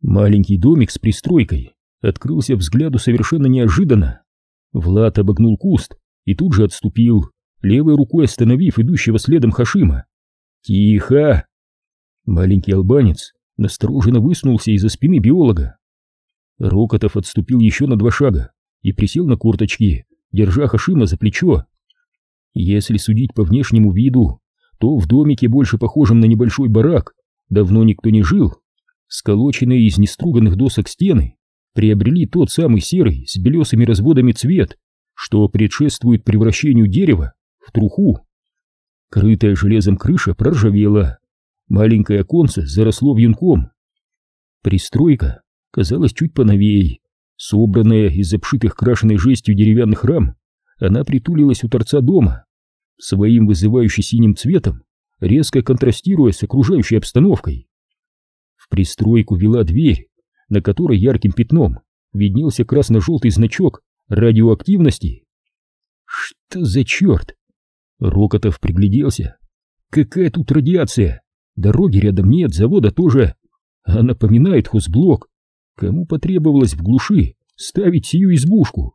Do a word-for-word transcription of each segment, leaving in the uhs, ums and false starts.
Маленький домик с пристройкой открылся взгляду совершенно неожиданно. Влад обогнул куст и тут же отступил, левой рукой остановив идущего следом Хашима. «Тихо!» Маленький албанец настороженно высунулся из-за спины биолога. Рокотов отступил еще на два шага и присел на корточки, держа Хашима за плечо. Если судить по внешнему виду, то в домике, больше похожем на небольшой барак, давно никто не жил. Сколоченные из неструганных досок стены приобрели тот самый серый с белесыми разводами цвет, что предшествует превращению дерева в труху. Крытая железом крыша проржавела, маленькое оконце заросло вьюнком. Пристройка казалась чуть поновей, собранная из обшитых крашеной жестью деревянных рам, она притулилась у торца дома, своим вызывающе синим цветом, резко контрастируя с окружающей обстановкой. В пристройку вела дверь, на которой ярким пятном виднелся красно-желтый значок радиоактивности. Что за черт? Рокотов пригляделся. Какая тут радиация? Дороги рядом нет, завода тоже. А напоминает хозблок. Кому потребовалось в глуши ставить сию избушку?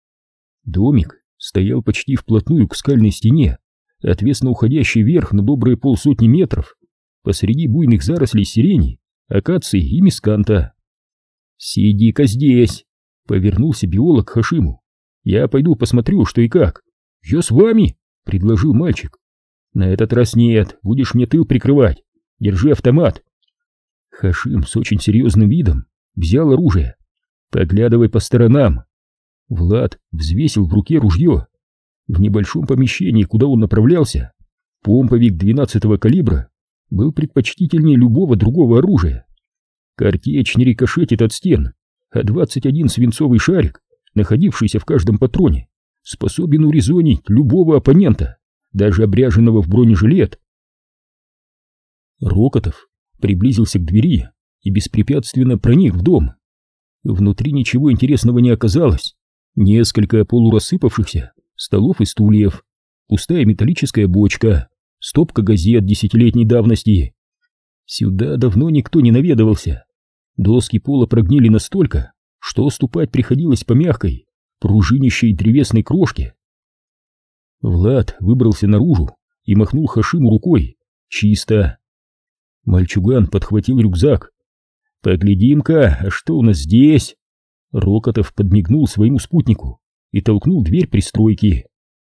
Домик стоял почти вплотную к скальной стене, отвесно уходящей вверх на добрые полсотни метров, посреди буйных зарослей сирени, акации и мисканта. «Сиди-ка здесь!» — повернулся биолог к Хашиму. «Я пойду посмотрю, что и как». «Я с вами!» — предложил мальчик. «На этот раз нет, будешь мне тыл прикрывать. Держи автомат». Хашим с очень серьезным видом взял оружие. «Поглядывай по сторонам». Влад взвесил в руке ружье. В небольшом помещении, куда он направлялся, помповик двенадцатого калибра был предпочтительнее любого другого оружия. Картечь не рикошетит от стен, а двадцать один свинцовый шарик, находившийся в каждом патроне, способен урезонить любого оппонента, даже обряженного в бронежилет. Рокотов приблизился к двери и беспрепятственно проник в дом. Внутри ничего интересного не оказалось. Несколько полурассыпавшихся столов и стульев, пустая металлическая бочка, стопка газет десятилетней давности. Сюда давно никто не наведывался. Доски пола прогнили настолько, что ступать приходилось по мягкой, пружинящей древесной крошке. Влад выбрался наружу и махнул Хашиму рукой. Чисто. Мальчуган подхватил рюкзак. «Поглядим-ка, а что у нас здесь?» Рокотов подмигнул своему спутнику и толкнул дверь пристройки.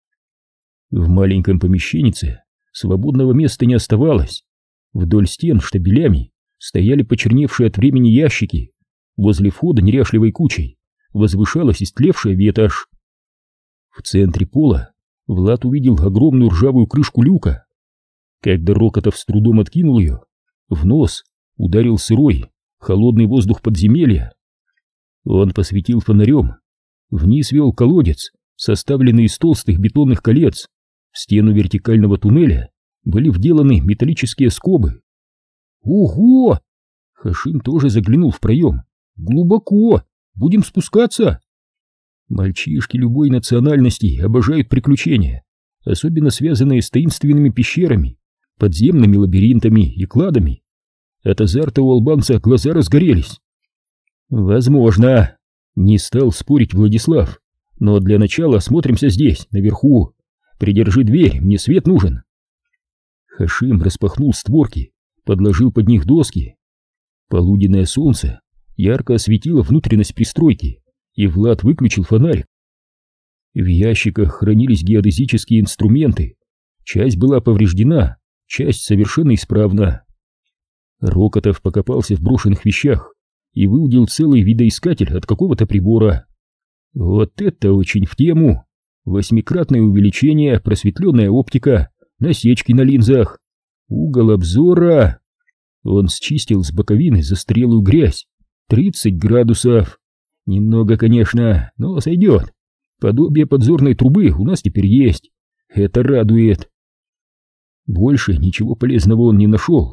В маленьком помещеннице свободного места не оставалось. Вдоль стен штабелями стояли почерневшие от времени ящики. Возле входа неряшливой кучей возвышалась истлевшая ветошь. В центре пола Влад увидел огромную ржавую крышку люка. Когда Рокотов с трудом откинул ее, в нос ударил сырой, холодный воздух подземелья. Он посветил фонарем. Вниз вел колодец, составленный из толстых бетонных колец. В стену вертикального туннеля были вделаны металлические скобы. «Ого!» Хашим тоже заглянул в проем. «Глубоко! Будем спускаться!» Мальчишки любой национальности обожают приключения, особенно связанные с таинственными пещерами, подземными лабиринтами и кладами. От азарта у албанца глаза разгорелись. «Возможно», — не стал спорить Владислав, «но для начала осмотримся здесь, наверху. Придержи дверь, мне свет нужен». Хашим распахнул створки, подложил под них доски. Полуденное солнце ярко осветило внутренность пристройки, и Влад выключил фонарик. В ящиках хранились геодезические инструменты. Часть была повреждена, часть совершенно исправна. Рокотов покопался в брошенных вещах и выудил целый видоискатель от какого-то прибора. Вот это очень в тему! Восьмикратное увеличение, просветленная оптика, насечки на линзах, угол обзора. Он счистил с боковины застрелую грязь. тридцать градусов. Немного, конечно, но сойдет. Подобие подзорной трубы у нас теперь есть. Это радует. Больше ничего полезного он не нашел.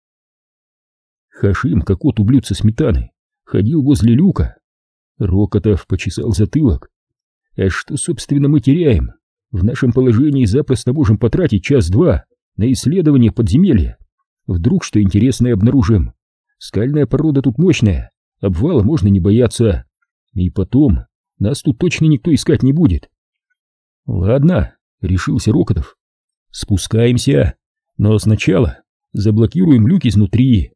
Хашим, как кот у блюдца сметаны, ходил возле люка. Рокотов почесал затылок. А что, собственно, мы теряем? В нашем положении запросто можем потратить час-два на исследование подземелья. Вдруг что интересное обнаружим. Скальная порода тут мощная, обвала можно не бояться. И потом, нас тут точно никто искать не будет. Ладно, решился Рокотов. Спускаемся, но сначала заблокируем люк изнутри.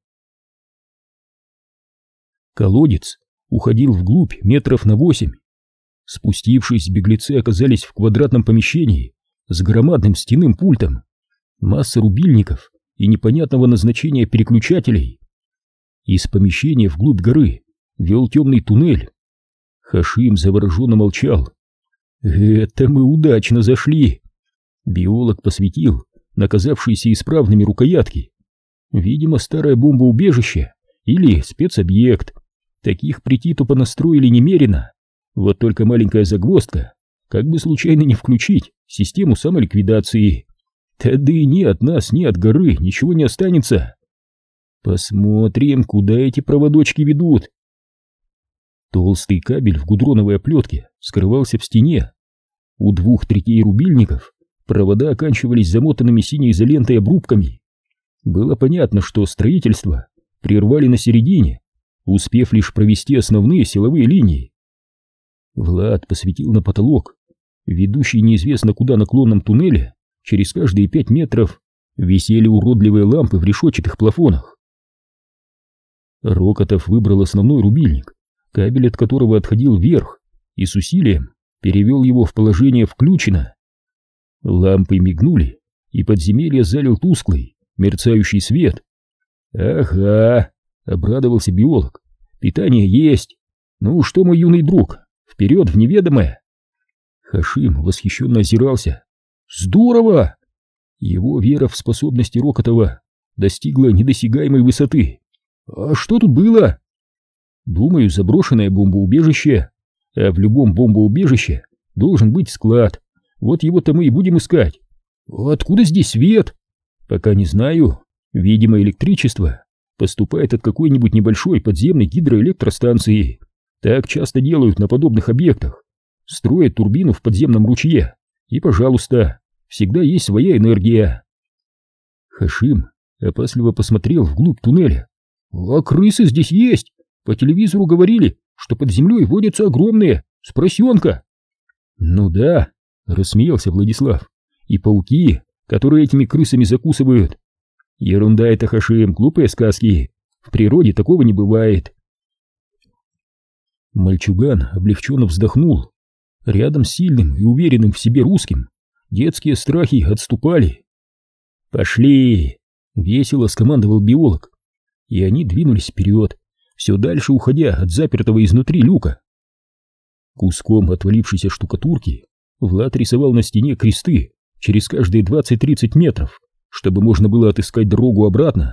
Колодец уходил вглубь метров на восемь. Спустившись, беглецы оказались в квадратном помещении с громадным стенным пультом, масса рубильников и непонятного назначения переключателей. Из помещения вглубь горы вел темный туннель. Хашим завороженно молчал. «Это мы удачно зашли!» Биолог посветил на казавшиеся исправными рукоятки. Видимо, старое бомбоубежище или спецобъект. Таких при Титу понастроили немерено. Вот только маленькая загвоздка, как бы случайно не включить систему самоликвидации. Тогда и ни от нас, ни от горы ничего не останется. Посмотрим, куда эти проводочки ведут. Толстый кабель в гудроновой оплетке скрывался в стене. У двух третей рубильников провода оканчивались замотанными синей изолентой обрубками. Было понятно, что строительство прервали на середине, успев лишь провести основные силовые линии. Влад посветил на потолок. Ведущий неизвестно куда наклонном туннеле через каждые пять метров висели уродливые лампы в решетчатых плафонах. Рокотов выбрал основной рубильник, кабель от которого отходил вверх, и с усилием перевел его в положение «включено». Лампы мигнули, и подземелье залил тусклый, мерцающий свет. «Ага!» — обрадовался биолог. «Питание есть! Ну что, мой юный друг, вперед в неведомое!» Хашим восхищенно озирался. «Здорово!» Его вера в способности Рокотова достигла недосягаемой высоты. «А что тут было?» «Думаю, заброшенное бомбоубежище. А в любом бомбоубежище должен быть склад. Вот его-то мы и будем искать. Откуда здесь свет?» «Пока не знаю. Видимо, электричество поступает от какой-нибудь небольшой подземной гидроэлектростанции. Так часто делают на подобных объектах. Строят турбину в подземном ручье, и, пожалуйста, всегда есть своя энергия». Хашим опасливо посмотрел вглубь туннеля. «А крысы здесь есть? По телевизору говорили, что под землей водятся огромные, с поросенка». «Ну да», — рассмеялся Владислав, — «и пауки, которые этими крысами закусывают. Ерунда это, Хашим, глупые сказки. В природе такого не бывает». Мальчуган облегченно вздохнул. Рядом с сильным и уверенным в себе русским детские страхи отступали. «Пошли!» — весело скомандовал биолог. И они двинулись вперед, все дальше уходя от запертого изнутри люка. Куском отвалившейся штукатурки Влад рисовал на стене кресты через каждые двадцать-тридцать метров, чтобы можно было отыскать дорогу обратно.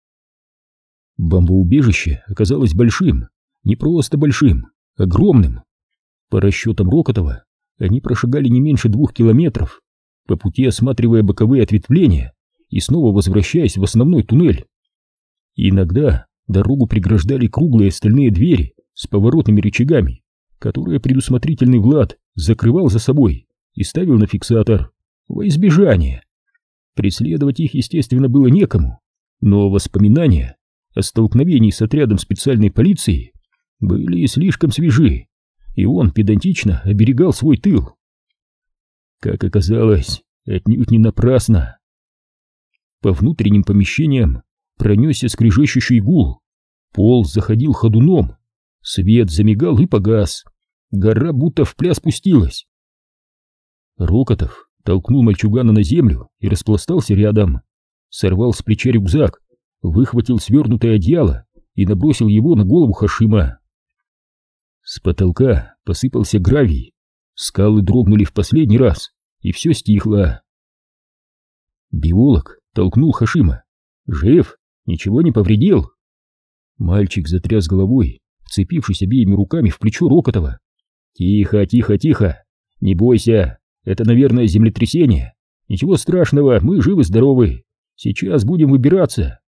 Бомбоубежище оказалось большим, не просто большим, огромным. По расчетам Рокотова, они прошагали не меньше двух километров, по пути осматривая боковые ответвления и снова возвращаясь в основной туннель. Иногда дорогу преграждали круглые стальные двери с поворотными рычагами, которые предусмотрительный Влад закрывал за собой и ставил на фиксатор во избежание. Преследовать их, естественно, было некому, но воспоминания о столкновении с отрядом специальной полиции были слишком свежи, и он педантично оберегал свой тыл. Как оказалось, отнюдь не напрасно. По внутренним помещениям пронесся скрежещущий гул. Пол заходил ходуном, свет замигал и погас. Гора будто в пляс пустилась. Рокотов толкнул мальчугана на землю и распластался рядом. Сорвал с плеча рюкзак, выхватил свернутое одеяло и набросил его на голову Хашима. С потолка посыпался гравий, скалы дрогнули в последний раз, и все стихло. Биолог толкнул Хашима. «Жив? Ничего не повредил?» Мальчик затряс головой, вцепившись обеими руками в плечо Рокотова. «Тихо, тихо, тихо! Не бойся! Это, наверное, землетрясение! Ничего страшного, мы живы-здоровы! Сейчас будем выбираться!»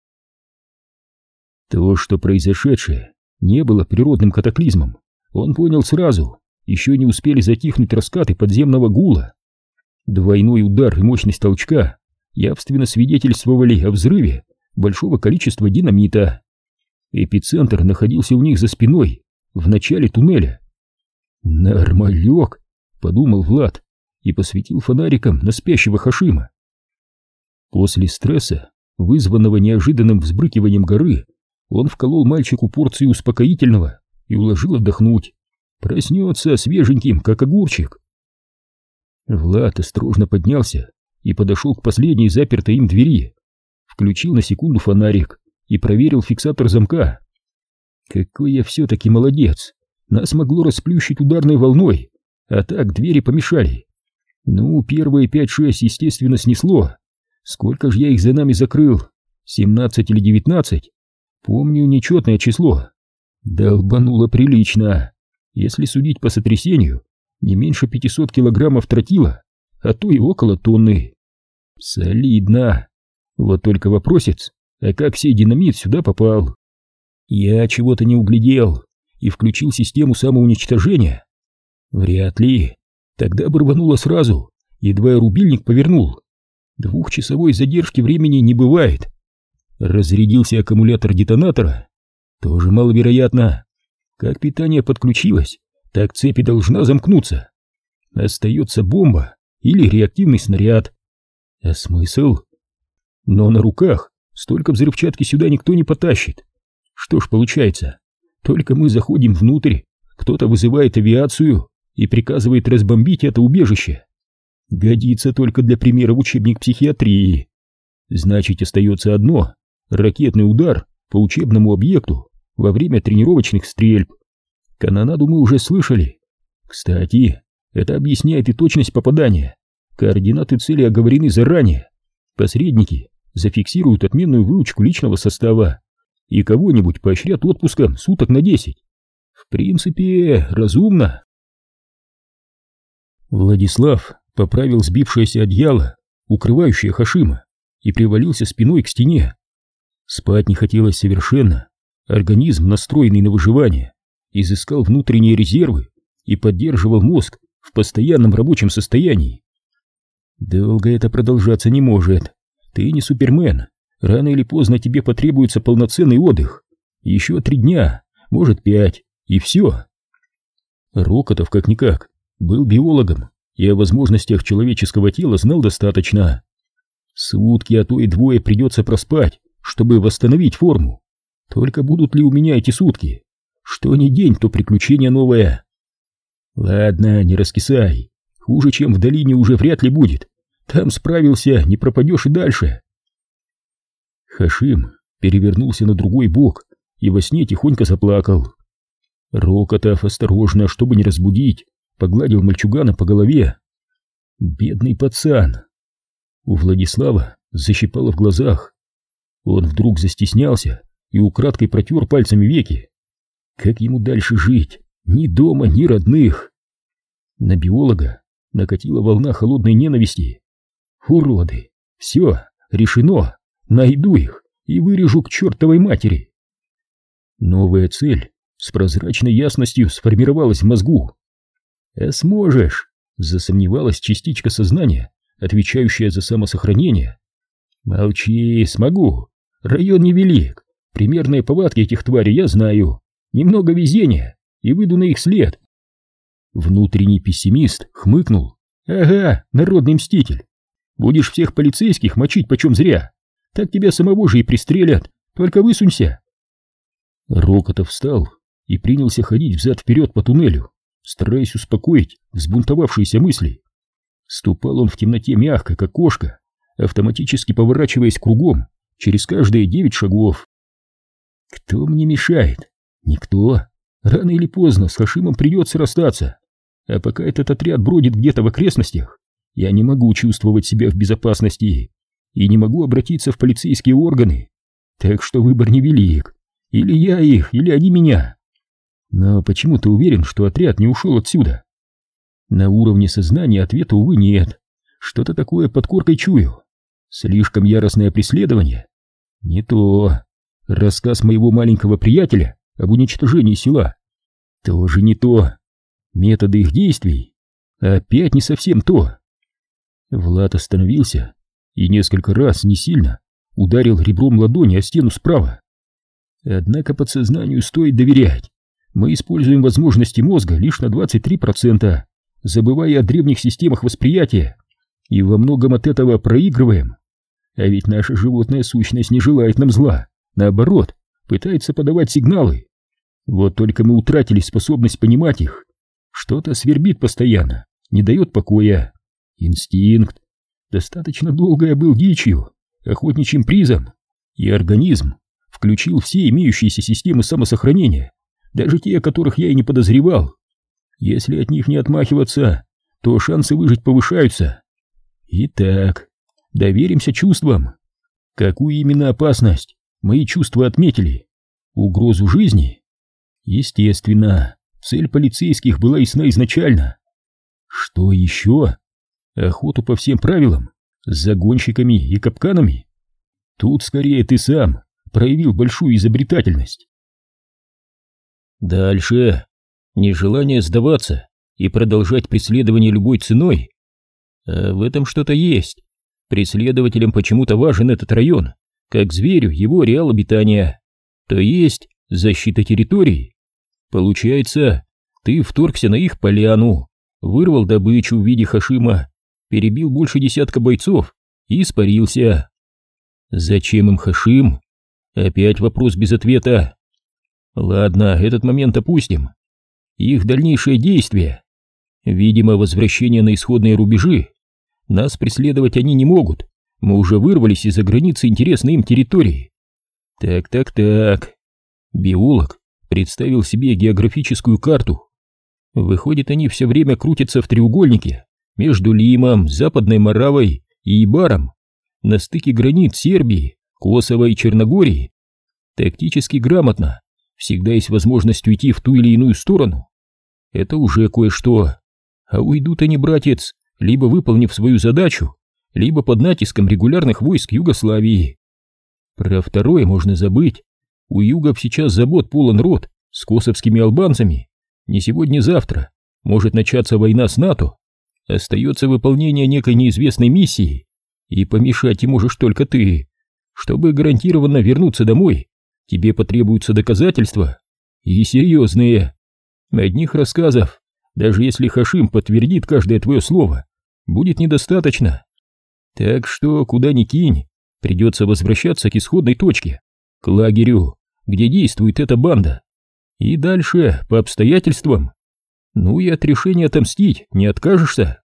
То, что произошедшее не было природным катаклизмом, он понял сразу. Еще не успели затихнуть раскаты подземного гула. Двойной удар и мощность толчка явственно свидетельствовали о взрыве большого количества динамита. Эпицентр находился у них за спиной, в начале туннеля. «Нормалек», — подумал Влад и посветил фонариком на спящего Хашима. После стресса, вызванного неожиданным взбрыкиванием горы, он вколол мальчику порцию успокоительного и уложил отдохнуть. Проснется свеженьким, как огурчик. Влад осторожно поднялся и подошел к последней запертой им двери. Включил на секунду фонарик и проверил фиксатор замка. Какой я все-таки молодец! Нас могло расплющить ударной волной, а так двери помешали. Ну, первые пять-шесть, естественно, снесло. Сколько же я их за нами закрыл? семнадцать или девятнадцать? Помню нечетное число. Долбануло прилично. Если судить по сотрясению, не меньше пятисот килограммов тротила, а то и около тонны. Солидно. Вот только вопросец, а как сей динамит сюда попал? Я чего-то не углядел и включил систему самоуничтожения. Вряд ли. Тогда бы рвануло сразу, едва я рубильник повернул. Двухчасовой задержки времени не бывает. Разрядился аккумулятор детонатора. Тоже маловероятно. Как питание подключилось, так цепь и должна замкнуться. Остается бомба или реактивный снаряд. А смысл? Но на руках столько взрывчатки сюда никто не потащит. Что ж получается, только мы заходим внутрь, кто-то вызывает авиацию и приказывает разбомбить это убежище. Годится только для примера в учебник психиатрии. Значит, остается одно — ракетный удар по учебному объекту во время тренировочных стрельб. Канонаду мы уже слышали. Кстати, это объясняет и точность попадания. Координаты цели оговорены заранее. Посредники зафиксируют отменную выучку личного состава и кого-нибудь поощрят отпуском суток на десять. В принципе, разумно. Владислав поправил сбившееся одеяло, укрывающее Хашима, и привалился спиной к стене. Спать не хотелось совершенно. Организм, настроенный на выживание, изыскал внутренние резервы и поддерживал мозг в постоянном рабочем состоянии. Долго это продолжаться не может. Ты не Супермен. Рано или поздно тебе потребуется полноценный отдых. Еще три дня, может пять, и все. Рокотов, как-никак, был биологом и о возможностях человеческого тела знал достаточно. Сутки, а то и двое придется проспать, чтобы восстановить форму. Только будут ли у меня эти сутки? Что ни день, то приключение новое. Ладно, не раскисай. Хуже, чем в долине, уже вряд ли будет. Там справился, не пропадешь и дальше. Хашим перевернулся на другой бок и во сне тихонько заплакал. Рокотов осторожно, чтобы не разбудить, погладил мальчугана по голове. Бедный пацан. У Владислава защипало в глазах. Он вдруг застеснялся и украдкой протер пальцами веки. Как ему дальше жить? Ни дома, ни родных. На биолога накатила волна холодной ненависти. Уроды! Все, решено! Найду их и вырежу к чертовой матери. Новая цель с прозрачной ясностью сформировалась в мозгу. А сможешь? Засомневалась частичка сознания, отвечающая за самосохранение. Молчи, смогу. Район невелик. Примерные повадки этих тварей я знаю. Немного везения, и выйду на их след. Внутренний пессимист хмыкнул. Ага, народный мститель. Будешь всех полицейских мочить почем зря. Так тебя самого же и пристрелят. Только высунься. Рокотов встал и принялся ходить взад-вперед по туннелю, стараясь успокоить взбунтовавшиеся мысли. Ступал он в темноте мягко, как кошка, автоматически поворачиваясь кругом через каждые девять шагов. Кто мне мешает? Никто. Рано или поздно с Хашимом придется расстаться. А пока этот отряд бродит где-то в окрестностях, я не могу чувствовать себя в безопасности и не могу обратиться в полицейские органы. Так что выбор невелик. Или я их, или они меня. Но почему ты уверен, что отряд не ушел отсюда? На уровне сознания ответа, увы, нет. Что-то такое под коркой чую. Слишком яростное преследование? Не то. Рассказ моего маленького приятеля об уничтожении села? Тоже не то. Методы их действий? Опять не совсем то. Влад остановился и несколько раз, не сильно, ударил ребром ладони о стену справа. Однако подсознанию стоит доверять. Мы используем возможности мозга лишь на двадцать три процента, забывая о древних системах восприятия, и во многом от этого проигрываем. А ведь наша животная сущность не желает нам зла, наоборот, пытается подавать сигналы. Вот только мы утратили способность понимать их. Что-то свербит постоянно, не дает покоя. Инстинкт. Достаточно долго я был дичью, охотничьим призом, и организм включил все имеющиеся системы самосохранения, даже те, о которых я и не подозревал. Если от них не отмахиваться, то шансы выжить повышаются. Итак, доверимся чувствам. Какую именно опасность мои чувства отметили? Угрозу жизни? Естественно, цель полицейских была ясна изначально. Что еще? Охоту по всем правилам, с загонщиками и капканами? Тут скорее ты сам проявил большую изобретательность. Дальше. Нежелание сдаваться и продолжать преследование любой ценой. А в этом что-то есть. Преследователям почему-то важен этот район, как зверю его ареал обитания, то есть защита территории. Получается, ты вторгся на их поляну, вырвал добычу в виде хашима, перебил больше десятка бойцов и испарился. Зачем им хашим? Опять вопрос без ответа. Ладно, этот момент опустим. Их дальнейшие действия. Видимо, возвращение на исходные рубежи. Нас преследовать они не могут. Мы уже вырвались из-за границы интересной им территории. Так-так-так. Биолог представил себе географическую карту. Выходит, они все время крутятся в треугольнике между Лимом, Западной Моравой и Ибаром, на стыке границ Сербии, Косово и Черногории. Тактически грамотно. Всегда есть возможность уйти в ту или иную сторону. Это уже кое-что. А уйдут они, братец, либо выполнив свою задачу, либо под натиском регулярных войск Югославии. Про второе можно забыть. У югов сейчас забот полон рот с косовскими албанцами. Не сегодня-завтра может начаться война с НАТО. Остается выполнение некой неизвестной миссии, и помешать им можешь только ты. Чтобы гарантированно вернуться домой, тебе потребуются доказательства, и серьезные. Одних рассказов, даже если Хашим подтвердит каждое твое слово, будет недостаточно. Так что, куда ни кинь, придется возвращаться к исходной точке, к лагерю, где действует эта банда. И дальше, по обстоятельствам. Ну и от решения отомстить не откажешься.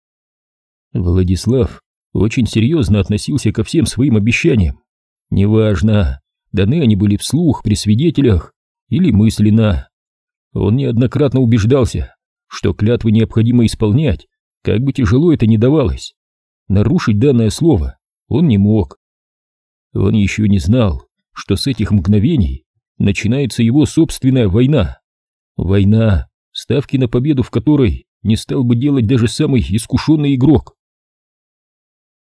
Владислав очень серьезно относился ко всем своим обещаниям. Неважно, даны они были вслух, при свидетелях или мысленно. Он неоднократно убеждался, что клятвы необходимо исполнять, как бы тяжело это ни давалось. Нарушить данное слово он не мог. Он еще не знал, что с этих мгновений начинается его собственная война. Война, ставки на победу в которой не стал бы делать даже самый искушенный игрок.